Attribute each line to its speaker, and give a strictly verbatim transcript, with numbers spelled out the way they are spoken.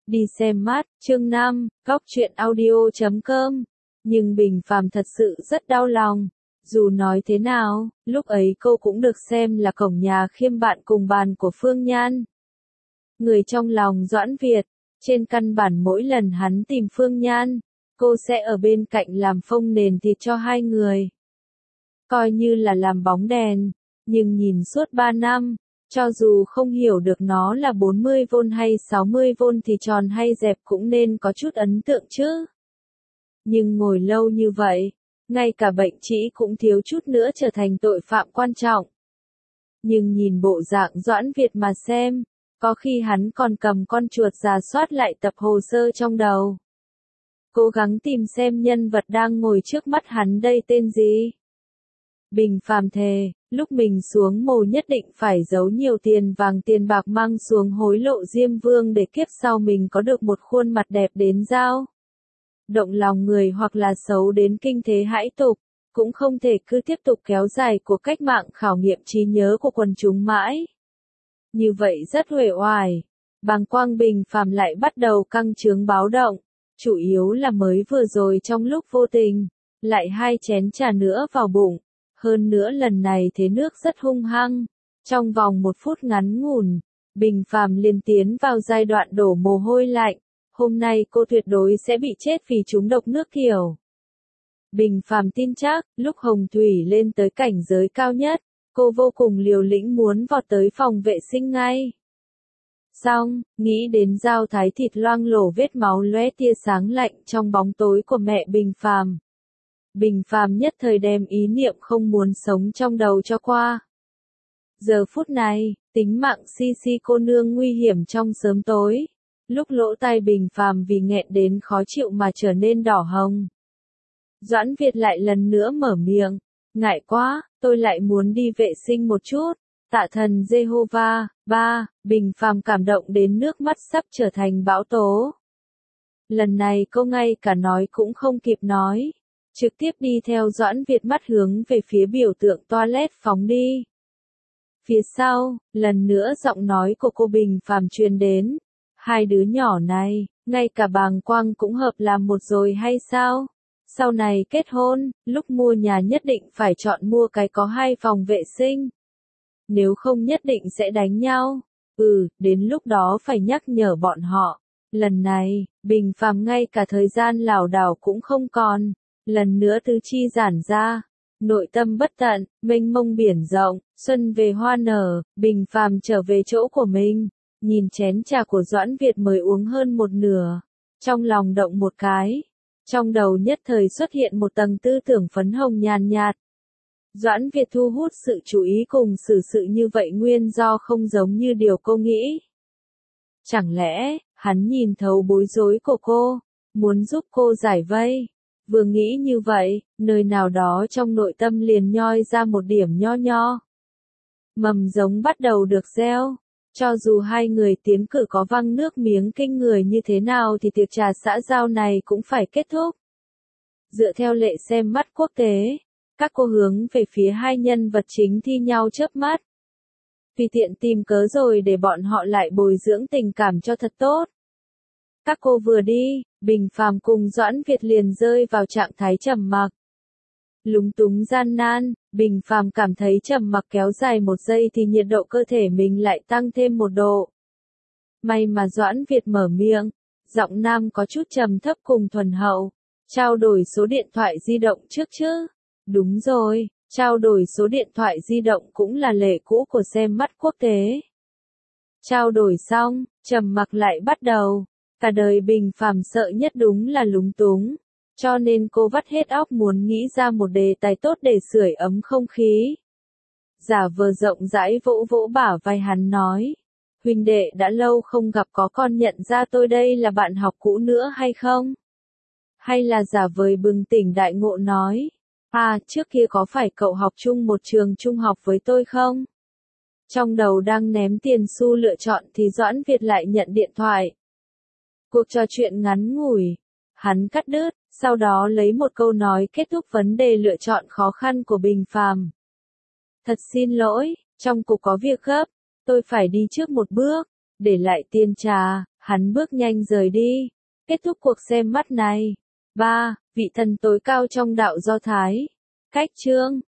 Speaker 1: Đi xem mắt, chương năm, góc truyện audio chấm com. Nhưng Bình Phàm thật sự rất đau lòng. Dù nói thế nào, lúc ấy cô cũng được xem là cổng nhà khiêm bạn cùng bàn của Phương Nhan. Người trong lòng Doãn Việt, trên căn bản mỗi lần hắn tìm Phương Nhan, cô sẽ ở bên cạnh làm phông nền thịt cho hai người. Coi như là làm bóng đèn, nhưng nhìn suốt ba năm, cho dù không hiểu được nó là bốn mươi vôn hay sáu mươi vôn thì tròn hay dẹp cũng nên có chút ấn tượng chứ. Nhưng ngồi lâu như vậy, ngay cả bệnh trĩ cũng thiếu chút nữa trở thành tội phạm quan trọng. Nhưng nhìn bộ dạng Doãn Việt mà xem, có khi hắn còn cầm con chuột rà soát lại tập hồ sơ trong đầu. Cố gắng tìm xem nhân vật đang ngồi trước mắt hắn đây tên gì. Bình Phàm thề, lúc mình xuống mồ nhất định phải giấu nhiều tiền vàng tiền bạc mang xuống hối lộ Diêm Vương để kiếp sau mình có được một khuôn mặt đẹp đến dao. Động lòng người hoặc là xấu đến kinh thế hãi tục, cũng không thể cứ tiếp tục kéo dài cuộc cách mạng khảo nghiệm trí nhớ của quần chúng mãi. Như vậy rất uể oải, bàng quang Bình Phàm lại bắt đầu căng chướng báo động, chủ yếu là mới vừa rồi trong lúc vô tình, lại hai chén trà nữa vào bụng. Hơn nữa lần này thế nước rất hung hăng, trong vòng một phút ngắn ngủn, Bình Phàm liền tiến vào giai đoạn đổ mồ hôi lạnh, hôm nay cô tuyệt đối sẽ bị chết vì trúng độc nước kiểu. Bình Phàm tin chắc, lúc Hồng Thủy lên tới cảnh giới cao nhất, cô vô cùng liều lĩnh muốn vọt tới phòng vệ sinh ngay. Xong, nghĩ đến dao thái thịt loang lổ vết máu lóe tia sáng lạnh trong bóng tối của mẹ Bình Phàm. Bình Phàm nhất thời đem ý niệm không muốn sống trong đầu cho qua. Giờ phút này, tính mạng Si Si cô nương nguy hiểm trong sớm tối. Lúc lỗ tai Bình Phàm vì nghẹn đến khó chịu mà trở nên đỏ hồng. Doãn Việt lại lần nữa mở miệng, ngại quá, tôi lại muốn đi vệ sinh một chút. Tạ thần Jehovah, ba, Bình Phàm cảm động đến nước mắt sắp trở thành bão tố. Lần này cô ngay cả nói cũng không kịp nói. Trực tiếp đi theo Doãn Việt mắt hướng về phía biểu tượng toilet phóng đi. Phía sau, lần nữa giọng nói của cô Bình Phàm truyền đến. Hai đứa nhỏ này, ngay cả bàng quang cũng hợp làm một rồi hay sao? Sau này kết hôn, lúc mua nhà nhất định phải chọn mua cái có hai phòng vệ sinh. Nếu không nhất định sẽ đánh nhau. Ừ, đến lúc đó phải nhắc nhở bọn họ. Lần này, Bình Phàm ngay cả thời gian lảo đảo cũng không còn. Lần nữa tứ chi giãn ra, nội tâm bất tận, mênh mông biển rộng, xuân về hoa nở, Bình Phàm trở về chỗ của mình, nhìn chén trà của Doãn Việt mới uống hơn một nửa, trong lòng động một cái, trong đầu nhất thời xuất hiện một tầng tư tưởng phấn hồng nhàn nhạt. Doãn Việt thu hút sự chú ý cùng xử sự như vậy nguyên do không giống như điều cô nghĩ. Chẳng lẽ, hắn nhìn thấu bối rối của cô, muốn giúp cô giải vây? Vừa nghĩ như vậy, nơi nào đó trong nội tâm liền nhoi ra một điểm nho nho. Mầm giống bắt đầu được gieo. Cho dù hai người tiến cử có văng nước miếng kinh người như thế nào thì tiệc trà xã giao này cũng phải kết thúc. Dựa theo lệ xem mắt quốc tế, các cô hướng về phía hai nhân vật chính thi nhau chớp mắt. Vì tiện tìm cớ rồi để bọn họ lại bồi dưỡng tình cảm cho thật tốt. Các cô vừa đi, Bình Phàm cùng Doãn Việt liền rơi vào trạng thái trầm mặc. Lúng túng gian nan, Bình Phàm cảm thấy trầm mặc kéo dài một giây thì nhiệt độ cơ thể mình lại tăng thêm một độ. May mà Doãn Việt mở miệng, giọng nam có chút trầm thấp cùng thuần hậu. Trao đổi số điện thoại di động trước chứ? Đúng rồi, trao đổi số điện thoại di động cũng là lệ cũ của xem mắt quốc tế. Trao đổi xong, trầm mặc lại bắt đầu. Cả đời Bình Phàm sợ nhất đúng là lúng túng, cho nên cô vắt hết óc muốn nghĩ ra một đề tài tốt để sưởi ấm không khí. Giả vờ rộng rãi vỗ vỗ bả vai hắn nói, huynh đệ đã lâu không gặp có con nhận ra tôi đây là bạn học cũ nữa hay không? Hay là giả vời bừng tỉnh đại ngộ nói, à trước kia có phải cậu học chung một trường trung học với tôi không? Trong đầu đang ném tiền xu lựa chọn thì Doãn Việt lại nhận điện thoại. Cuộc trò chuyện ngắn ngủi, hắn cắt đứt, sau đó lấy một câu nói kết thúc vấn đề lựa chọn khó khăn của Bình Phàm. Thật xin lỗi, trong cục có việc gấp, tôi phải đi trước một bước, để lại tiền trà, Hắn bước nhanh rời đi. Kết thúc cuộc xem mắt này. ba. Vị thần tối cao trong đạo Do Thái. Cách chương